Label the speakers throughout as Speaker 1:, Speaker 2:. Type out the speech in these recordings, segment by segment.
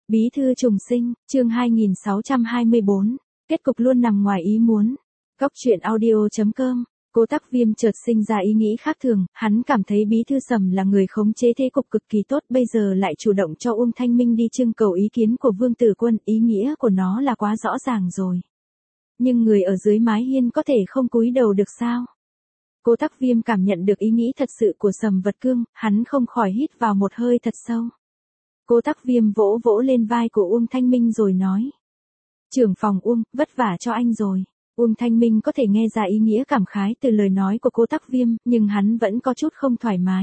Speaker 1: Bí thư trùng sinh, chương 2624, kết cục luôn nằm ngoài ý muốn. Góc truyện audio.com. Cố Tắc Viêm chợt sinh ra ý nghĩ khác thường, hắn cảm thấy Bí thư Sầm là người khống chế thế cục cực kỳ tốt, bây giờ lại chủ động cho Uông Thanh Minh đi trưng cầu ý kiến của Vương Tử Quân, ý nghĩa của nó là quá rõ ràng rồi. Nhưng người ở dưới mái hiên có thể không cúi đầu được sao? Cố Tắc Viêm cảm nhận được ý nghĩ thật sự của Sầm Vật Cương, hắn không khỏi hít vào một hơi thật sâu. Cố Tắc Viêm vỗ vỗ lên vai của Uông Thanh Minh rồi nói. Trưởng phòng Uông, vất vả cho anh rồi. Uông Thanh Minh có thể nghe ra ý nghĩa cảm khái từ lời nói của Cố Tắc Viêm, nhưng hắn vẫn có chút không thoải mái.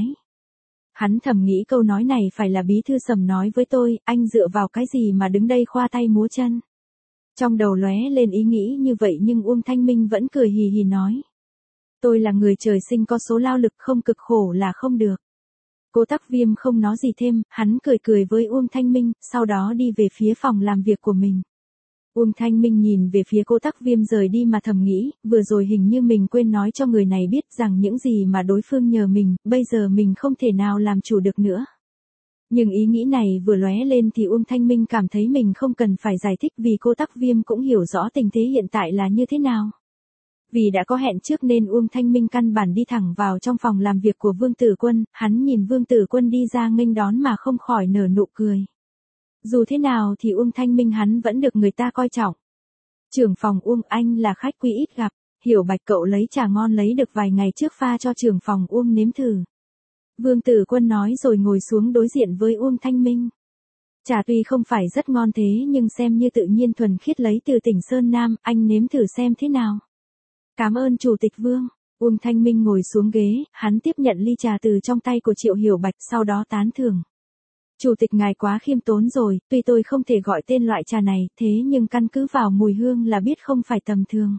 Speaker 1: Hắn thầm nghĩ câu nói này phải là Bí thư Sầm nói với tôi, anh dựa vào cái gì mà đứng đây khoa tay múa chân. Trong đầu lóe lên ý nghĩ như vậy nhưng Uông Thanh Minh vẫn cười hì hì nói. Tôi là người trời sinh có số lao lực, không cực khổ là không được. Cố Tắc Viêm không nói gì thêm, hắn cười cười với Uông Thanh Minh, sau đó đi về phía phòng làm việc của mình. Uông Thanh Minh nhìn về phía Cố Tắc Viêm rời đi mà thầm nghĩ, vừa rồi hình như mình quên nói cho người này biết rằng những gì mà đối phương nhờ mình, bây giờ mình không thể nào làm chủ được nữa. Nhưng ý nghĩ này vừa lóe lên thì Uông Thanh Minh cảm thấy mình không cần phải giải thích vì Cố Tắc Viêm cũng hiểu rõ tình thế hiện tại là như thế nào. Vì đã có hẹn trước nên Uông Thanh Minh căn bản đi thẳng vào trong phòng làm việc của Vương Tử Quân, hắn nhìn Vương Tử Quân đi ra nghênh đón mà không khỏi nở nụ cười. Dù thế nào thì Uông Thanh Minh hắn vẫn được người ta coi trọng. Trưởng phòng Uông, anh là khách quý ít gặp, Hiểu Bạch cậu lấy trà ngon lấy được vài ngày trước pha cho trưởng phòng Uông nếm thử. Vương Tử Quân nói rồi ngồi xuống đối diện với Uông Thanh Minh. Trà tuy không phải rất ngon thế nhưng xem như tự nhiên thuần khiết lấy từ tỉnh Sơn Nam, anh nếm thử xem thế nào. Cảm ơn Chủ tịch Vương. Uông Thanh Minh ngồi xuống ghế, hắn tiếp nhận ly trà từ trong tay của Triệu Hiểu Bạch, sau đó tán thưởng. Chủ tịch ngài quá khiêm tốn rồi, tuy tôi không thể gọi tên loại trà này, thế nhưng căn cứ vào mùi hương là biết không phải tầm thường.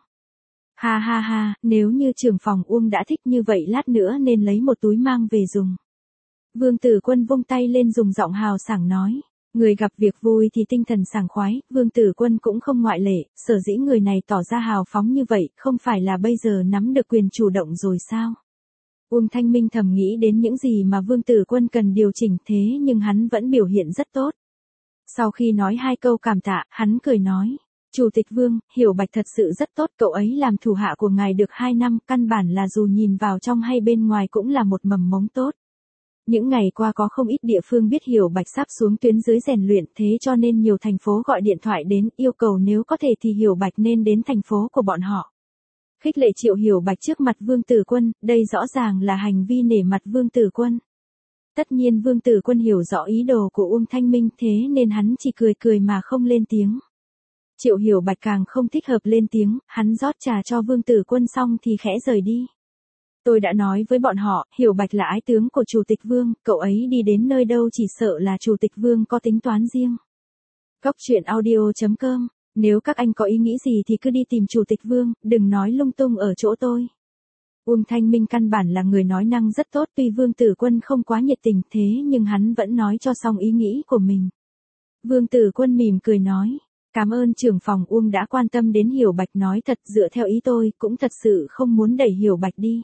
Speaker 1: Ha ha ha, nếu như trưởng phòng Uông đã thích như vậy lát nữa nên lấy một túi mang về dùng. Vương Tử Quân vung tay lên dùng giọng hào sảng nói. Người gặp việc vui thì tinh thần sảng khoái, Vương Tử Quân cũng không ngoại lệ, sở dĩ người này tỏ ra hào phóng như vậy, không phải là bây giờ nắm được quyền chủ động rồi sao? Uông Thanh Minh thầm nghĩ đến những gì mà Vương Tử Quân cần điều chỉnh thế nhưng hắn vẫn biểu hiện rất tốt. Sau khi nói hai câu cảm tạ, hắn cười nói. Chủ tịch Vương, Hiểu Bạch thật sự rất tốt, cậu ấy làm thủ hạ của ngài được 2 năm, căn bản là dù nhìn vào trong hay bên ngoài cũng là một mầm mống tốt. Những ngày qua có không ít địa phương biết Hiểu Bạch sắp xuống tuyến dưới rèn luyện, thế cho nên nhiều thành phố gọi điện thoại đến, yêu cầu nếu có thể thì Hiểu Bạch nên đến thành phố của bọn họ. Khích lệ Triệu Hiểu Bạch trước mặt Vương Tử Quân, đây rõ ràng là hành vi nể mặt Vương Tử Quân. Tất nhiên Vương Tử Quân hiểu rõ ý đồ của Uông Thanh Minh thế nên hắn chỉ cười cười mà không lên tiếng. Triệu Hiểu Bạch càng không thích hợp lên tiếng, hắn rót trà cho Vương Tử Quân xong thì khẽ rời đi. Tôi đã nói với bọn họ, Hiểu Bạch là ái tướng của Chủ tịch Vương, cậu ấy đi đến nơi đâu chỉ sợ là Chủ tịch Vương có tính toán riêng. Góc truyện audio.com. Nếu các anh có ý nghĩ gì thì cứ đi tìm Chủ tịch Vương, đừng nói lung tung ở chỗ tôi. Uông Thanh Minh căn bản là người nói năng rất tốt, tuy Vương Tử Quân không quá nhiệt tình thế nhưng hắn vẫn nói cho xong ý nghĩ của mình. Vương Tử Quân mỉm cười nói. Cảm ơn trưởng phòng Uông đã quan tâm đến Hiểu Bạch, nói thật dựa theo ý tôi cũng thật sự không muốn đẩy Hiểu Bạch đi.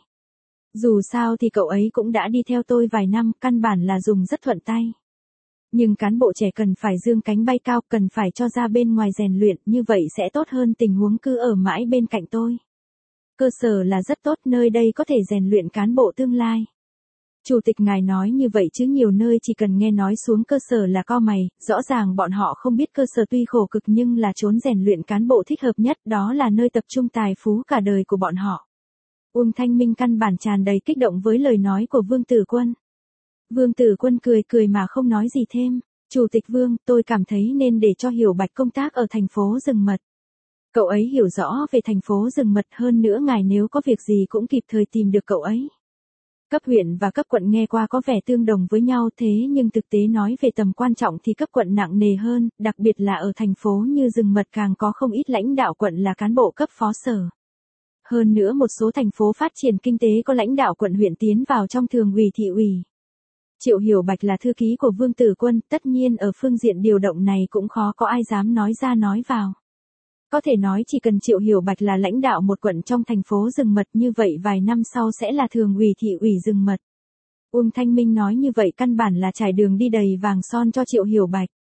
Speaker 1: Dù sao thì cậu ấy cũng đã đi theo tôi vài năm, căn bản là dùng rất thuận tay. Nhưng cán bộ trẻ cần phải dương cánh bay cao, cần phải cho ra bên ngoài rèn luyện, như vậy sẽ tốt hơn tình huống cứ ở mãi bên cạnh tôi. Cơ sở là rất tốt, nơi đây có thể rèn luyện cán bộ tương lai. Chủ tịch ngài nói như vậy chứ nhiều nơi chỉ cần nghe nói xuống cơ sở là cau mày, rõ ràng bọn họ không biết cơ sở tuy khổ cực nhưng là chốn rèn luyện cán bộ thích hợp nhất, đó là nơi tập trung tài phú cả đời của bọn họ. Uông Thanh Minh căn bản tràn đầy kích động với lời nói của Vương Tử Quân. Vương Tử Quân cười cười mà không nói gì thêm. Chủ tịch Vương, tôi cảm thấy nên để cho Hiểu Bạch công tác ở thành phố Rừng Mật. Cậu ấy hiểu rõ về thành phố Rừng Mật, hơn nữa ngài nếu có việc gì cũng kịp thời tìm được cậu ấy. Cấp huyện và cấp quận nghe qua có vẻ tương đồng với nhau thế nhưng thực tế nói về tầm quan trọng thì cấp quận nặng nề hơn, đặc biệt là ở thành phố như Rừng Mật càng có không ít lãnh đạo quận là cán bộ cấp phó sở. Hơn nữa một số thành phố phát triển kinh tế có lãnh đạo quận huyện tiến vào trong thường ủy thị ủy. Triệu Hiểu Bạch là thư ký của Vương Tử Quân, tất nhiên ở phương diện điều động này cũng khó có ai dám nói ra nói vào. Có thể nói chỉ cần Triệu Hiểu Bạch là lãnh đạo một quận trong thành phố Rừng Mật như vậy vài năm sau sẽ là thường ủy thị ủy Rừng Mật. Uông Thanh Minh nói như vậy căn bản là trải đường đi đầy vàng son cho Triệu Hiểu Bạch.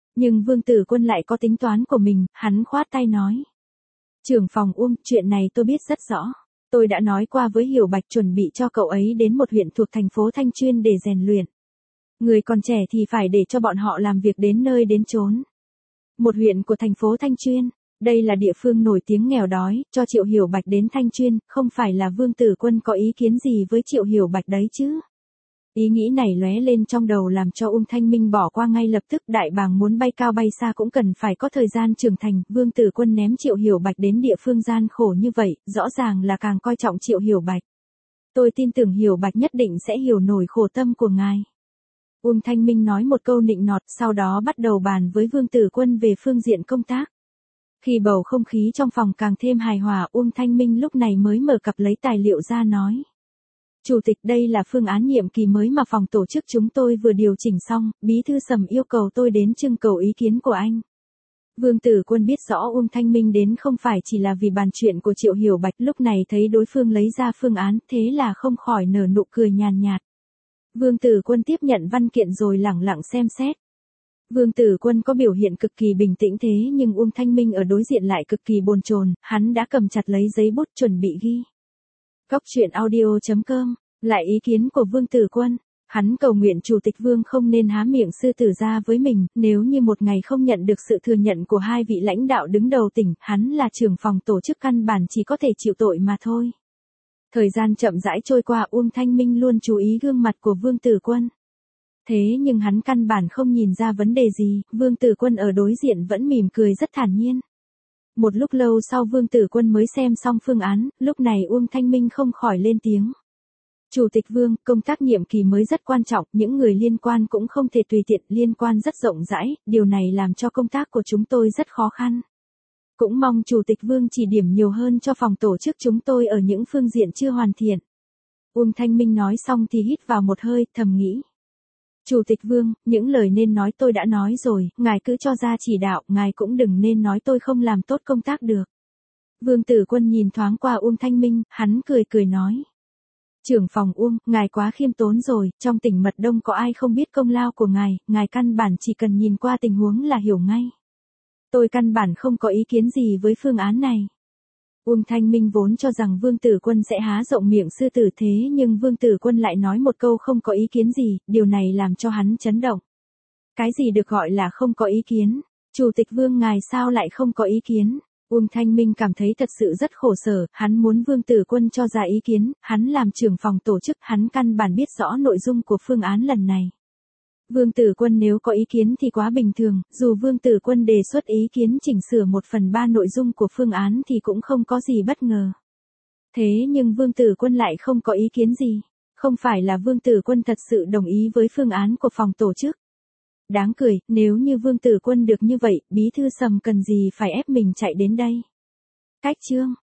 Speaker 1: Nhưng Vương Tử Quân lại có tính toán của mình, hắn khoát tay nói. Trưởng phòng Uông, chuyện này tôi biết rất rõ. Tôi đã nói qua với Hiểu Bạch chuẩn bị cho cậu ấy đến một huyện thuộc thành phố Thanh Chuyên để rèn luyện. Người còn trẻ thì phải để cho bọn họ làm việc đến nơi đến chốn. Một huyện của thành phố Thanh Chuyên, đây là địa phương nổi tiếng nghèo đói, cho Triệu Hiểu Bạch đến Thanh Chuyên, không phải là Vương Tử Quân có ý kiến gì với Triệu Hiểu Bạch đấy chứ. Ý nghĩ này lóe lên trong đầu làm cho Uông Thanh Minh bỏ qua ngay lập tức, đại bàng muốn bay cao bay xa cũng cần phải có thời gian trưởng thành, Vương Tử Quân ném Triệu Hiểu Bạch đến địa phương gian khổ như vậy, rõ ràng là càng coi trọng Triệu Hiểu Bạch. Tôi tin tưởng Hiểu Bạch nhất định sẽ hiểu nổi khổ tâm của ngài. Uông Thanh Minh nói một câu nịnh nọt, sau đó bắt đầu bàn với Vương Tử Quân về phương diện công tác. Khi bầu không khí trong phòng càng thêm hài hòa, Uông Thanh Minh lúc này mới mở cặp lấy tài liệu ra nói. Chủ tịch, đây là phương án nhiệm kỳ mới mà phòng tổ chức chúng tôi vừa điều chỉnh xong, Bí thư Sầm yêu cầu tôi đến trưng cầu ý kiến của anh. Vương Tử Quân biết rõ Uông Thanh Minh đến không phải chỉ là vì bàn chuyện của Triệu Hiểu Bạch, lúc này thấy đối phương lấy ra phương án, thế là không khỏi nở nụ cười nhàn nhạt. Vương Tử Quân tiếp nhận văn kiện rồi lẳng lặng xem xét. Vương Tử Quân có biểu hiện cực kỳ bình tĩnh thế nhưng Uông Thanh Minh ở đối diện lại cực kỳ bồn chồn, hắn đã cầm chặt lấy giấy bút chuẩn bị ghi. Góc truyện audio.com, lại ý kiến của Vương Tử Quân, hắn cầu nguyện Chủ tịch Vương không nên há miệng sư tử ra với mình, nếu như một ngày không nhận được sự thừa nhận của hai vị lãnh đạo đứng đầu tỉnh, hắn là trưởng phòng tổ chức căn bản chỉ có thể chịu tội mà thôi. Thời gian chậm rãi trôi qua, Uông Thanh Minh luôn chú ý gương mặt của Vương Tử Quân. Thế nhưng hắn căn bản không nhìn ra vấn đề gì, Vương Tử Quân ở đối diện vẫn mỉm cười rất thản nhiên. Một lúc lâu sau Vương Tử Quân mới xem xong phương án, lúc này Uông Thanh Minh không khỏi lên tiếng. Chủ tịch Vương, công tác nhiệm kỳ mới rất quan trọng, những người liên quan cũng không thể tùy tiện, liên quan rất rộng rãi, điều này làm cho công tác của chúng tôi rất khó khăn. Cũng mong Chủ tịch Vương chỉ điểm nhiều hơn cho phòng tổ chức chúng tôi ở những phương diện chưa hoàn thiện. Uông Thanh Minh nói xong thì hít vào một hơi, thầm nghĩ. Chủ tịch Vương, những lời nên nói tôi đã nói rồi, ngài cứ cho ra chỉ đạo, ngài cũng đừng nên nói tôi không làm tốt công tác được. Vương Tử Quân nhìn thoáng qua Uông Thanh Minh, hắn cười cười nói. Trưởng phòng Uông, ngài quá khiêm tốn rồi, trong tỉnh Mật Đông có ai không biết công lao của ngài căn bản chỉ cần nhìn qua tình huống là hiểu ngay. Tôi căn bản không có ý kiến gì với phương án này. Uông Thanh Minh vốn cho rằng Vương Tử Quân sẽ há rộng miệng sư tử thế nhưng Vương Tử Quân lại nói một câu không có ý kiến gì, điều này làm cho hắn chấn động. Cái gì được gọi là không có ý kiến? Chủ tịch Vương ngài sao lại không có ý kiến? Uông Thanh Minh cảm thấy thật sự rất khổ sở, hắn muốn Vương Tử Quân cho ra ý kiến, hắn làm trưởng phòng tổ chức, hắn căn bản biết rõ nội dung của phương án lần này. Vương Tử Quân nếu có ý kiến thì quá bình thường, dù Vương Tử Quân đề xuất ý kiến chỉnh sửa 1/3 nội dung của phương án thì cũng không có gì bất ngờ. Thế nhưng Vương Tử Quân lại không có ý kiến gì, không phải là Vương Tử Quân thật sự đồng ý với phương án của phòng tổ chức. Đáng cười, nếu như Vương Tử Quân được như vậy, Bí thư Sầm cần gì phải ép mình chạy đến đây. Cách chương